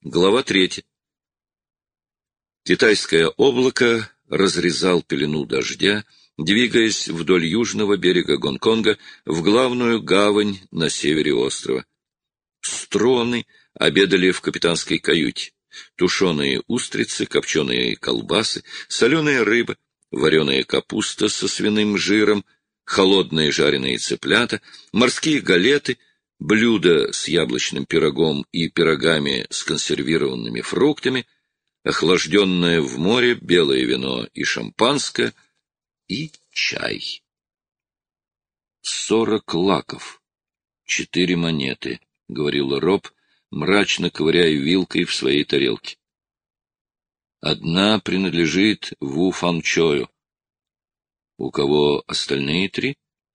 Глава 3. Китайское облако разрезал пелену дождя, двигаясь вдоль южного берега Гонконга в главную гавань на севере острова. Струаны обедали в капитанской каюте. Тушеные устрицы, копченые колбасы, соленая рыба, вареная капуста со свиным жиром, холодные жареные цыплята, морские галеты, блюда с яблочным пирогом и пирогами с консервированными фруктами, охлажденное в море белое вино и шампанское, и чай. 40 лаков, 4 монеты, — говорил Роб, мрачно ковыряя вилкой в своей тарелке. Одна принадлежит Ву Фанчою. У кого остальные 3?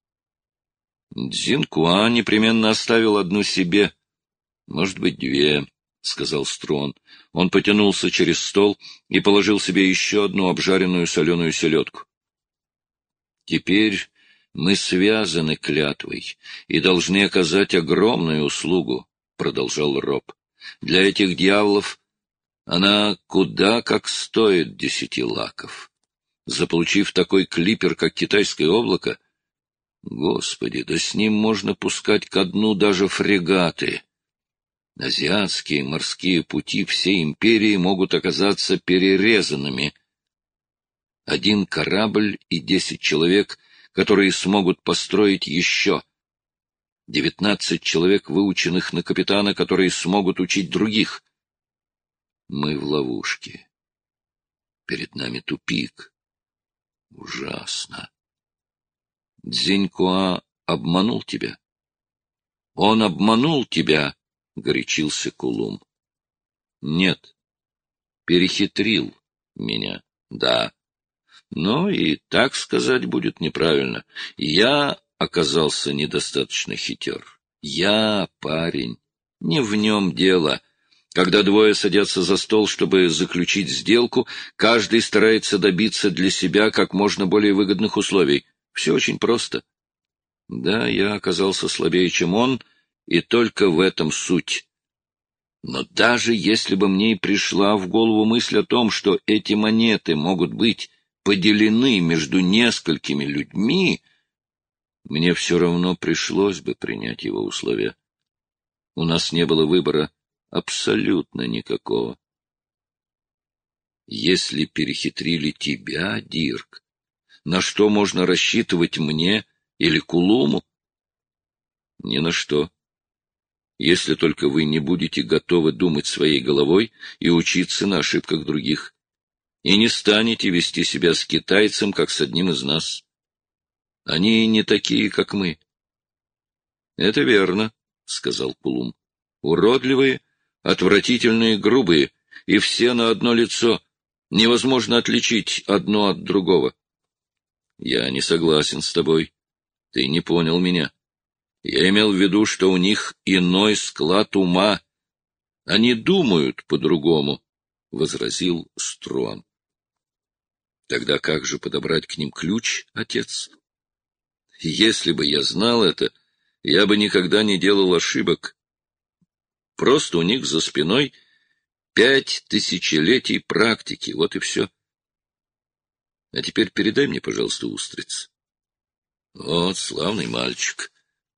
Цзинкуа непременно оставил одну себе. Может быть, 2, — сказал Строн. Он потянулся через стол и положил себе еще одну обжаренную соленую селедку. Теперь мы связаны клятвой и должны оказать огромную услугу, — продолжал Роб. Для этих дьяволов она куда как стоит 10 лаков. Заполучив такой клипер, как китайское облако, Господи, да с ним можно пускать ко дну даже фрегаты. Азиатские морские пути всей империи могут оказаться перерезанными. 1 корабль и 10 человек, которые смогут построить еще. 19 человек, выученных на капитана, которые смогут учить других. Мы в ловушке. Перед нами тупик. Ужасно. Цзинькуа обманул тебя? — Он обманул тебя, — горячился Кулум. — Нет. Перехитрил меня, да. Но и так сказать будет неправильно. Я оказался недостаточно хитер. Я парень. Не в нем дело. Когда двое садятся за стол, чтобы заключить сделку, каждый старается добиться для себя как можно более выгодных условий. Все очень просто. Да, я оказался слабее, чем он, и только в этом суть. Но даже если бы мне и пришла в голову мысль о том, что эти монеты могут быть поделены между несколькими людьми, мне все равно пришлось бы принять его условия. У нас не было выбора абсолютно никакого. Если перехитрили тебя, Дирк, на что можно рассчитывать мне или Кулуму? Ни на что. Если только вы не будете готовы думать своей головой и учиться на ошибках других, и не станете вести себя с китайцем, как с одним из нас. Они не такие, как мы. — Это верно, — сказал Кулум. — Уродливые, отвратительные, грубые, и все на одно лицо. Невозможно отличить одно от другого. Я не согласен с тобой. Ты не понял меня. Я имел в виду, что у них иной склад ума. Они думают по-другому, — возразил Струан. Тогда как же подобрать к ним ключ, отец? Если бы я знал это, я бы никогда не делал ошибок. Просто у них за спиной 5 тысячелетий практики, вот и все. А теперь передай мне, пожалуйста, устриц. Вот, славный мальчик.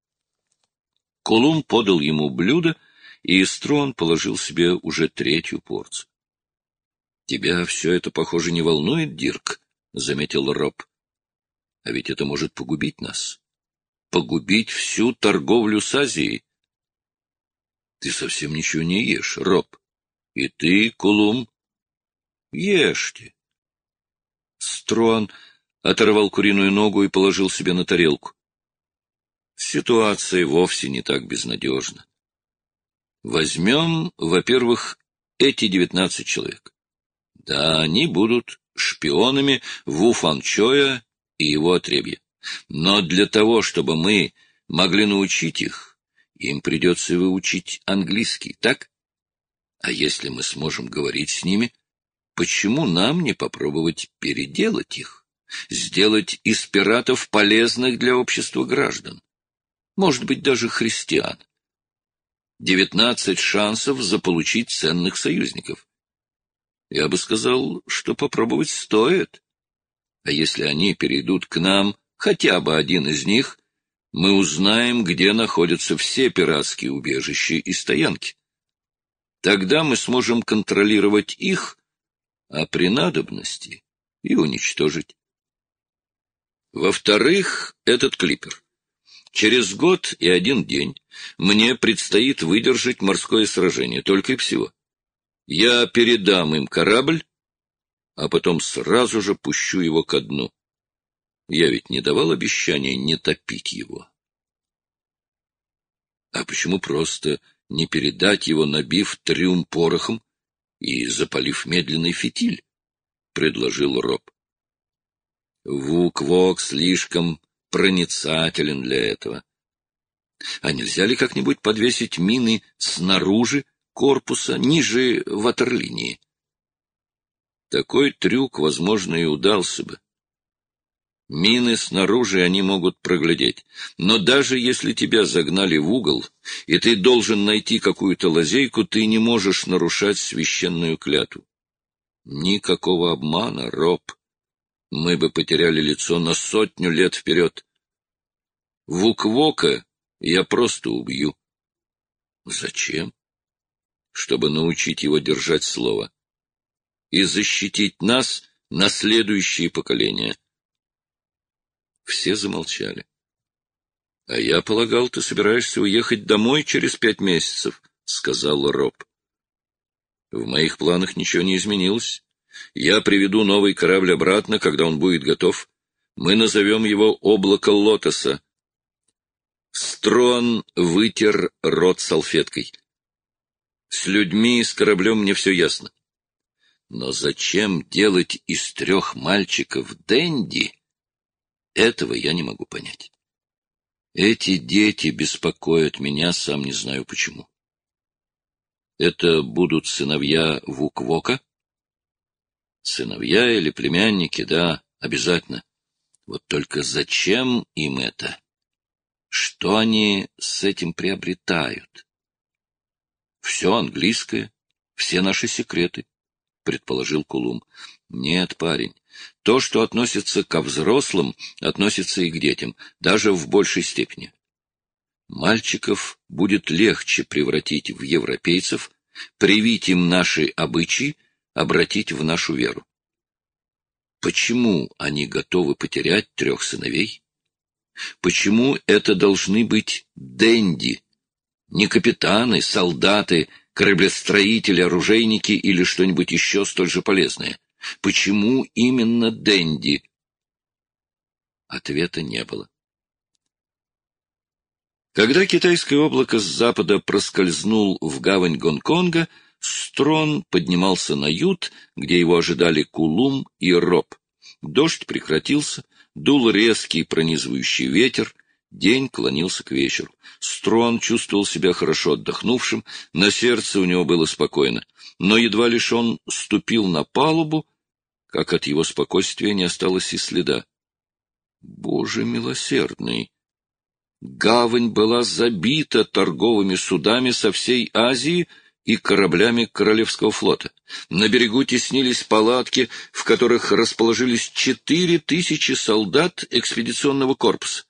Кулум подал ему блюдо, и Строн положил себе уже 3-ю порцию. — Тебя все это, похоже, не волнует, Дирк, — заметил Роб. — А ведь это может погубить нас. Погубить всю торговлю с Азией. Ты совсем ничего не ешь, Роб. И ты, Кулум, ешьте. Струан оторвал куриную ногу и положил себе на тарелку. Ситуация вовсе не так безнадежна. Возьмем, во-первых, эти 19 человек. Да, они будут шпионами Ву Фанчоя и его отребья. Но для того, чтобы мы могли научить их, им придется выучить английский, так? А если мы сможем говорить с ними, почему нам не попробовать переделать их, сделать из пиратов полезных для общества граждан? Может быть, даже христиан. 19 шансов заполучить ценных союзников. Я бы сказал, что попробовать стоит. А если они перейдут к нам, хотя бы один из них, мы узнаем, где находятся все пиратские убежища и стоянки. Тогда мы сможем контролировать их, а при надобности и уничтожить. Во-вторых, этот клипер. Через год и 1 день мне предстоит выдержать морское сражение, только и всего. Я передам им корабль, а потом сразу же пущу его ко дну. Я ведь не давал обещания не топить его. А почему просто не передать его, набив трюм порохом и запалив медленный фитиль? — предложил Роб. Вук-Вок слишком проницателен для этого. А нельзя ли как-нибудь подвесить мины снаружи корпуса, ниже ватерлинии? Такой трюк, возможно, и удался бы. Мины снаружи они могут проглядеть, но даже если тебя загнали в угол, и ты должен найти какую-то лазейку, ты не можешь нарушать священную клятву. Никакого обмана, Роб. Мы бы потеряли лицо на 100 лет вперед. Вук-Вока я просто убью. Зачем? Чтобы научить его держать слово и защитить нас на следующие поколения. Все замолчали. — А я полагал, ты собираешься уехать домой через 5 месяцев, — сказал Роб. — В моих планах ничего не изменилось. Я приведу новый корабль обратно, когда он будет готов. Мы назовем его «Облако Лотоса». Строн вытер рот салфеткой. С людьми и с кораблем мне все ясно. Но зачем делать из 3 мальчиков денди? Этого я не могу понять. Эти дети беспокоят меня, сам не знаю почему. Это будут сыновья Вук-Вока? Сыновья или племянники, да, обязательно. Вот только зачем им это? Что они с этим приобретают? Все английское, все наши секреты, предположил Кулум. Нет, парень, то, что относится ко взрослым, относится и к детям, даже в большей степени. Мальчиков будет легче превратить в европейцев, привить им наши обычаи, обратить в нашу веру. Почему они готовы потерять 3 сыновей? Почему это должны быть денди, не капитаны, солдаты, кораблестроители, оружейники или что-нибудь еще столь же полезное? Почему именно денди? Ответа не было. Когда китайское облако с запада проскользнул в гавань Гонконга, Строн поднимался на ют, где его ожидали Кулум и Роб. Дождь прекратился, дул резкий пронизывающий ветер, день клонился к вечеру. Строн чувствовал себя хорошо отдохнувшим, на сердце у него было спокойно, но едва лишь он ступил на палубу, как от его спокойствия не осталось и следа. Боже милосердный! Гавань была забита торговыми судами со всей Азии и кораблями Королевского флота. На берегу теснились палатки, в которых расположились 4000 солдат экспедиционного корпуса.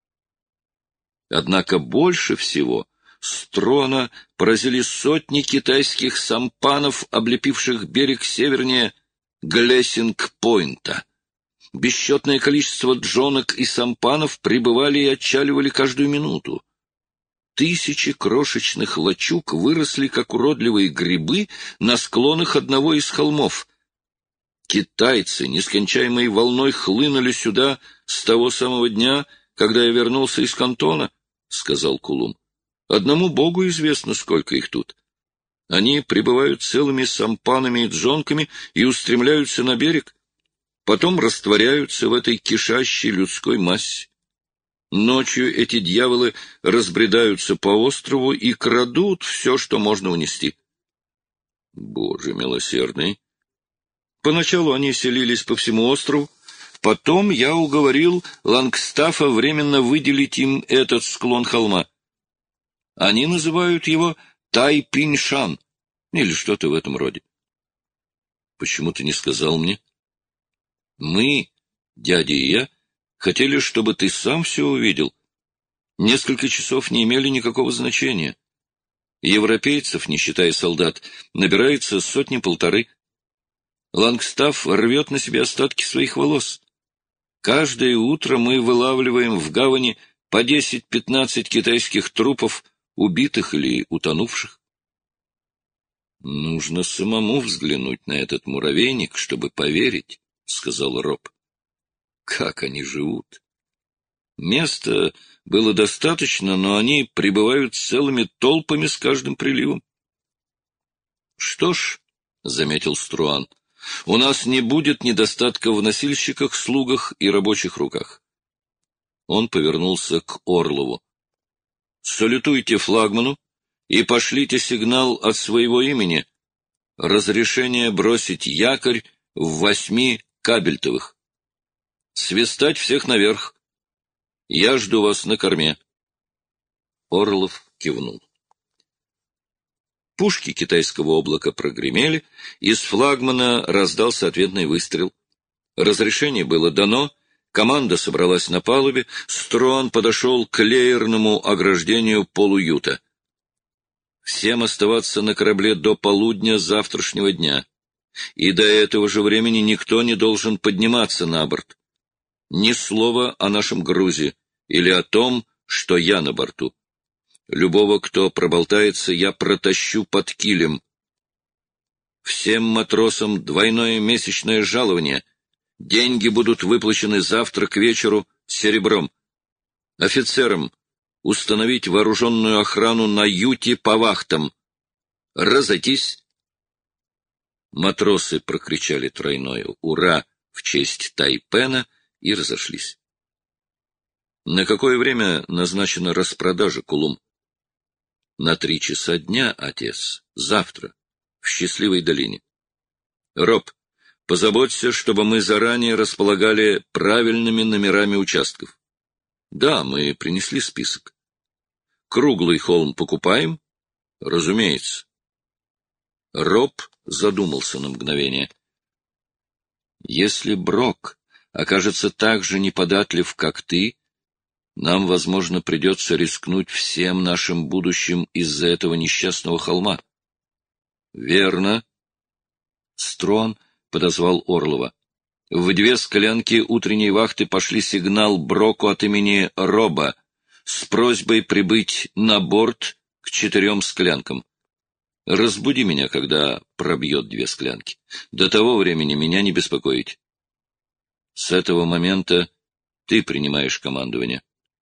Однако больше всего Строна поразили сотни китайских сампанов, облепивших берег севернее Глессинг-Пойнта. Бесчетное количество джонок и сампанов прибывали и отчаливали каждую минуту. 1000 крошечных лачуг выросли, как уродливые грибы, на склонах одного из холмов. Китайцы нескончаемой волной хлынули сюда с того самого дня, когда я вернулся из Кантона, — сказал Кулум. Одному Богу известно, сколько их тут. Они прибывают целыми сампанами и джонками и устремляются на берег, потом растворяются в этой кишащей людской массе. Ночью эти дьяволы разбредаются по острову и крадут все, что можно унести. Боже милосердный! Поначалу они селились по всему острову, потом я уговорил Лангстафа временно выделить им этот склон холма. Они называют его Тайпиньшан или что-то в этом роде. Почему ты не сказал мне? Мы, дядя и я, хотели, чтобы ты сам все увидел. Несколько часов не имели никакого значения. Европейцев, не считая солдат, набирается сотни-полторы. Лангстафф рвет на себе остатки своих волос. Каждое утро мы вылавливаем в гавани по 10-15 китайских трупов, убитых или утонувших. Нужно самому взглянуть на этот муравейник, чтобы поверить, — сказал Роб. Как они живут? Места было достаточно, но они прибывают целыми толпами с каждым приливом. — Что ж, — заметил Струан, — у нас не будет недостатка в носильщиках, слугах и рабочих руках. Он повернулся к Орлову. — Салютуйте флагману и пошлите сигнал от своего имени. Разрешение бросить якорь в 8 кабельтовых. Свистать всех наверх. Я жду вас на корме. Орлов кивнул. Пушки китайского облака прогремели, из флагмана раздался ответный выстрел. Разрешение было дано, команда собралась на палубе, Струан подошел к леерному ограждению полуюта. Всем оставаться на корабле до полудня завтрашнего дня, и до этого же времени никто не должен подниматься на борт. Ни слова о нашем грузе или о том, что я на борту. Любого, кто проболтается, я протащу под килем. Всем матросам двойное месячное жалование. Деньги будут выплачены завтра к вечеру серебром. Офицерам установить вооруженную охрану на юте по вахтам. Разойтись. Матросы прокричали тройное «Ура!» в честь Тайпена и разошлись. На какое время назначена распродажа, Кулум? На 3 часа дня, отец. Завтра. В Счастливой долине. Роб, позаботься, чтобы мы заранее располагали правильными номерами участков. Да, мы принесли список. Круглый холм покупаем? Разумеется. Роб задумался на мгновение. Если Брок окажется так же неподатлив, как ты, нам, возможно, придется рискнуть всем нашим будущим из-за этого несчастного холма. — Верно. Строн подозвал Орлова. В 2 склянки утренней вахты пошли сигнал Броку от имени Роба с просьбой прибыть на борт к 4 склянкам. Разбуди меня, когда пробьет 2 склянки. До того времени меня не беспокоить. С этого момента ты принимаешь командование.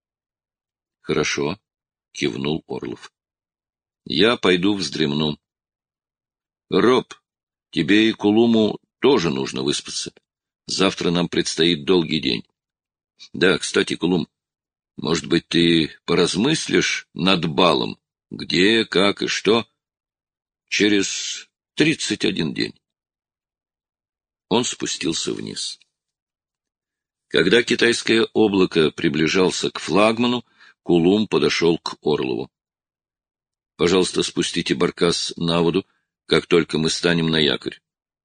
— Хорошо, — кивнул Орлов. — Я пойду вздремну. — Роб, тебе и Кулуму тоже нужно выспаться. Завтра нам предстоит долгий день. Да, кстати, Кулум, может быть, ты поразмыслишь над балом? Где, как и что? Через 31 день. Он спустился вниз. Когда китайское облако приближался к флагману, Кулум подошел к Орлову. — Пожалуйста, спустите баркас на воду, как только мы станем на якорь.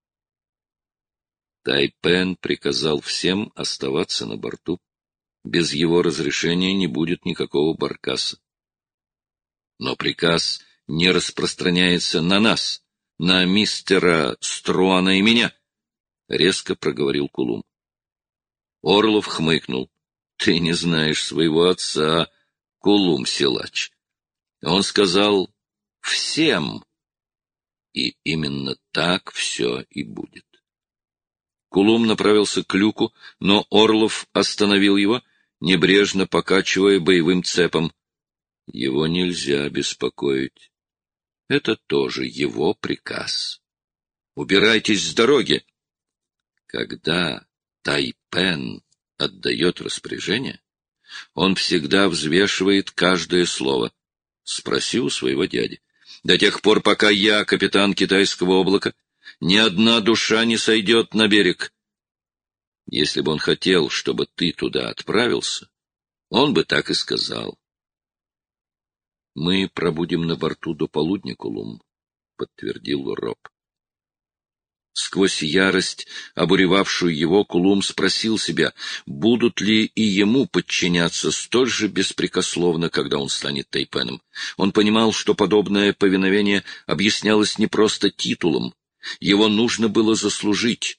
Тайпен приказал всем оставаться на борту. Без его разрешения не будет никакого баркаса. Но приказ не распространяется на нас, на мистера Струана и меня, — резко проговорил Кулум. Орлов хмыкнул. — Ты не знаешь своего отца, Кулум-силач. Он сказал «всем». И именно так все и будет. Кулум направился к люку, но Орлов остановил его, небрежно покачивая боевым цепом. Его нельзя беспокоить. Это тоже его приказ. Убирайтесь с дороги. Когда Тайпен отдает распоряжение, он всегда взвешивает каждое слово. Спроси у своего дяди. До тех пор, пока я капитан китайского облака, ни одна душа не сойдет на берег. Если бы он хотел, чтобы ты туда отправился, он бы так и сказал. — Мы пробудем на борту до полудня, Кулум, — подтвердил Роб. Сквозь ярость, обуревавшую его, Кулум спросил себя, будут ли и ему подчиняться столь же беспрекословно, когда он станет тайпеном. Он понимал, что подобное повиновение объяснялось не просто титулом, его нужно было заслужить.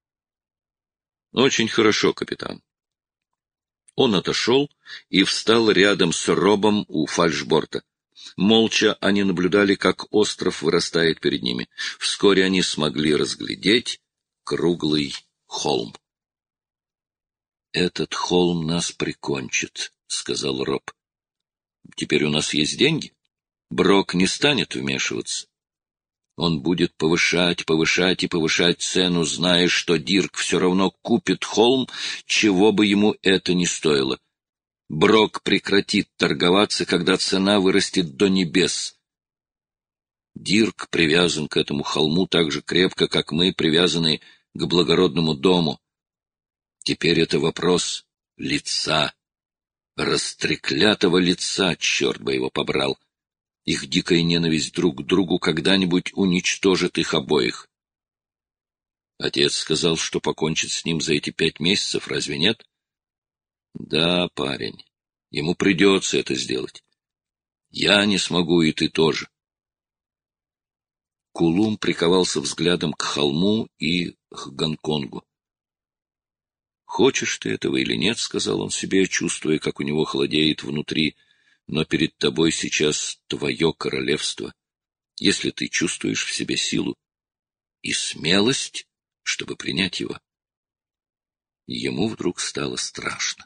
Очень хорошо, капитан. Он отошел и встал рядом с Робом у фальшборта. Молча они наблюдали, как остров вырастает перед ними. Вскоре они смогли разглядеть круглый холм. «Этот холм нас прикончит», — сказал Роб. «Теперь у нас есть деньги. Брок не станет вмешиваться. Он будет повышать и повышать цену, зная, что Дирк все равно купит холм, чего бы ему это ни стоило. Брок прекратит торговаться, когда цена вырастет до небес. Дирк привязан к этому холму так же крепко, как мы привязаны к благородному дому. Теперь это вопрос лица, растреклятого лица, черт бы его побрал. Их дикая ненависть друг к другу когда-нибудь уничтожит их обоих. Отец сказал, что покончит с ним за эти 5 месяцев, разве нет? Да, парень, ему придется это сделать. Я не смогу, и ты тоже. Кулум приковался взглядом к холму и к Гонконгу. «Хочешь ты этого или нет, — сказал он себе, чувствуя, как у него холодеет внутри, — но перед тобой сейчас твое королевство, если ты чувствуешь в себе силу и смелость, чтобы принять его». Ему вдруг стало страшно.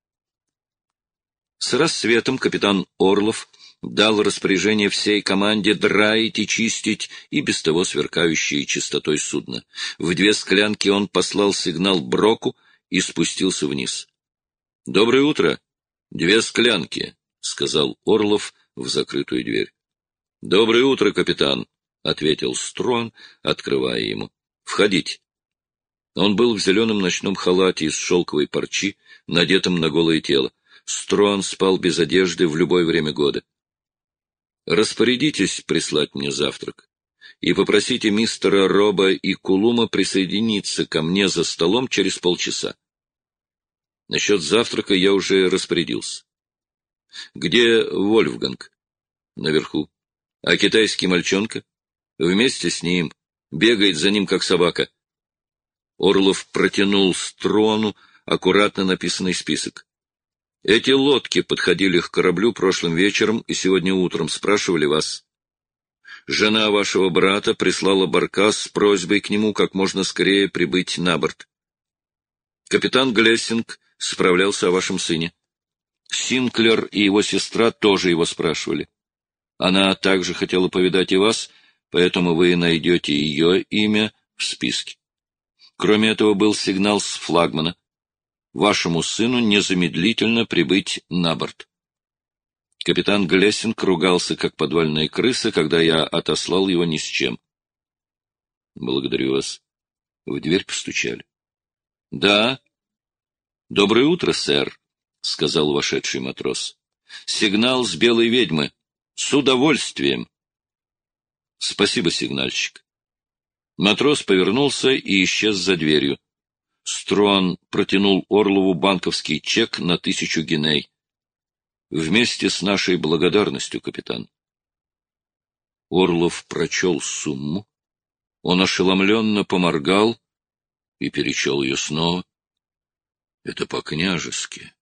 С рассветом капитан Орлов дал распоряжение всей команде драить и чистить и без того сверкающие чистотой судно. В 2 склянки он послал сигнал Броку и спустился вниз. — Доброе утро. 2 склянки, — сказал Орлов в закрытую дверь. — Доброе утро, капитан, — ответил Строн, открывая ему. — Входите. Он был в зеленом ночном халате из шелковой парчи, надетом на голое тело. Строн спал без одежды в любое время года. Распорядитесь прислать мне завтрак и попросите мистера Роба и Кулума присоединиться ко мне за столом через полчаса. Насчет завтрака я уже распорядился. Где Вольфганг? Наверху. А китайский мальчонка? Вместе с ним. Бегает за ним, как собака. Орлов протянул Строну аккуратно написанный список. Эти лодки подходили к кораблю прошлым вечером и сегодня утром, спрашивали вас. Жена вашего брата прислала баркас с просьбой к нему как можно скорее прибыть на борт. Капитан Глессинг справлялся о вашем сыне. Синклер и его сестра тоже его спрашивали. Она также хотела повидать и вас, поэтому вы найдете ее имя в списке. Кроме этого был сигнал с флагмана. Вашему сыну незамедлительно прибыть на борт. Капитан Глессинг ругался, как подвальная крыса, когда я отослал его ни с чем. Благодарю вас. В дверь постучали. — Да. — Доброе утро, сэр, — сказал вошедший матрос. — Сигнал с белой ведьмы. С удовольствием. — Спасибо, сигнальщик. Матрос повернулся и исчез за дверью. Строн протянул Орлову банковский чек на 1000 гиней. Вместе с нашей благодарностью, капитан. Орлов прочел сумму. Он ошеломленно поморгал и перечел ее снова. Это по-княжески.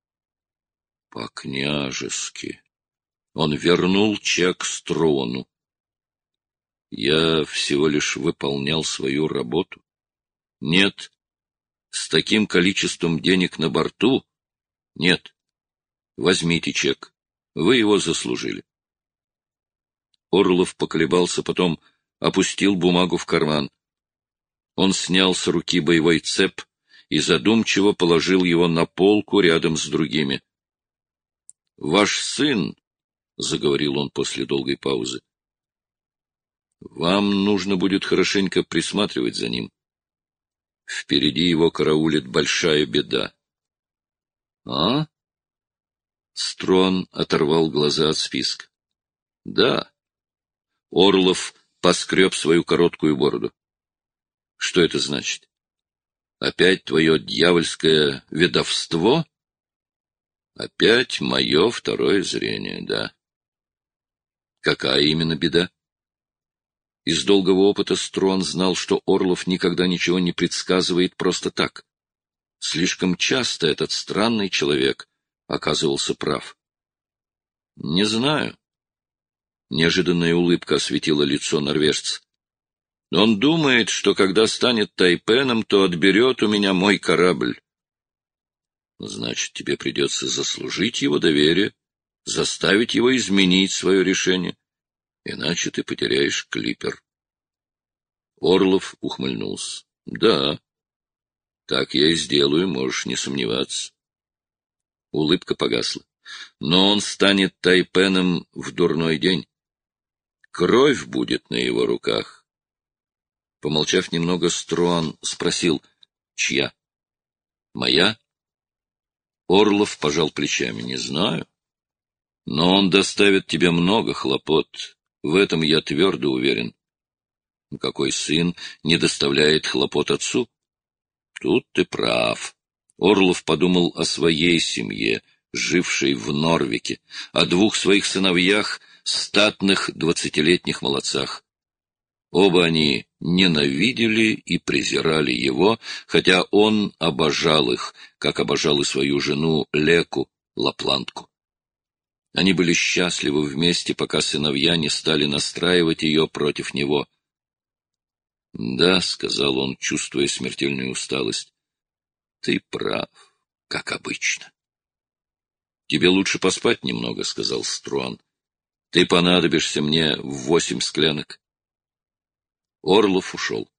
По-княжески. Он вернул чек Строну. Я всего лишь выполнял свою работу. Нет. С таким количеством денег на борту? Нет. Возьмите чек. Вы его заслужили. Орлов поколебался, потом опустил бумагу в карман. Он снял с руки боевой цеп и задумчиво положил его на полку рядом с другими. — Ваш сын, — заговорил он после долгой паузы, — вам нужно будет хорошенько присматривать за ним. Впереди его караулит большая беда. — А? Строн оторвал глаза от списка. Да. Орлов поскреб свою короткую бороду. Что это значит? Опять твое дьявольское ведовство? Опять мое второе зрение, да. Какая именно беда? Из долгого опыта Строн знал, что Орлов никогда ничего не предсказывает просто так. Слишком часто этот странный человек оказывался прав. — Не знаю. Неожиданная улыбка осветила лицо норвежца. — Он думает, что когда станет тайпеном, то отберет у меня мой корабль. — Значит, тебе придется заслужить его доверие, заставить его изменить свое решение, иначе ты потеряешь клипер. Орлов ухмыльнулся. — Да, так я и сделаю, можешь не сомневаться. Улыбка погасла. Но он станет тайпеном в дурной день. Кровь будет на его руках. Помолчав немного, Струан спросил, чья? Моя? Орлов пожал плечами. Не знаю. Но он доставит тебе много хлопот. В этом я твердо уверен. Какой сын не доставляет хлопот отцу? Тут ты прав. Орлов подумал о своей семье, жившей в Норвике, о двух своих сыновьях, статных 20-летних молодцах. Оба они ненавидели и презирали его, хотя он обожал их, как обожал и свою жену Леку, лапландку. Они были счастливы вместе, пока сыновья не стали настраивать ее против него. — Да, — сказал он, чувствуя смертельную усталость, — ты прав, как обычно. — Тебе лучше поспать немного, — сказал Струан. — Ты понадобишься мне в 8 склянок. Орлов ушел.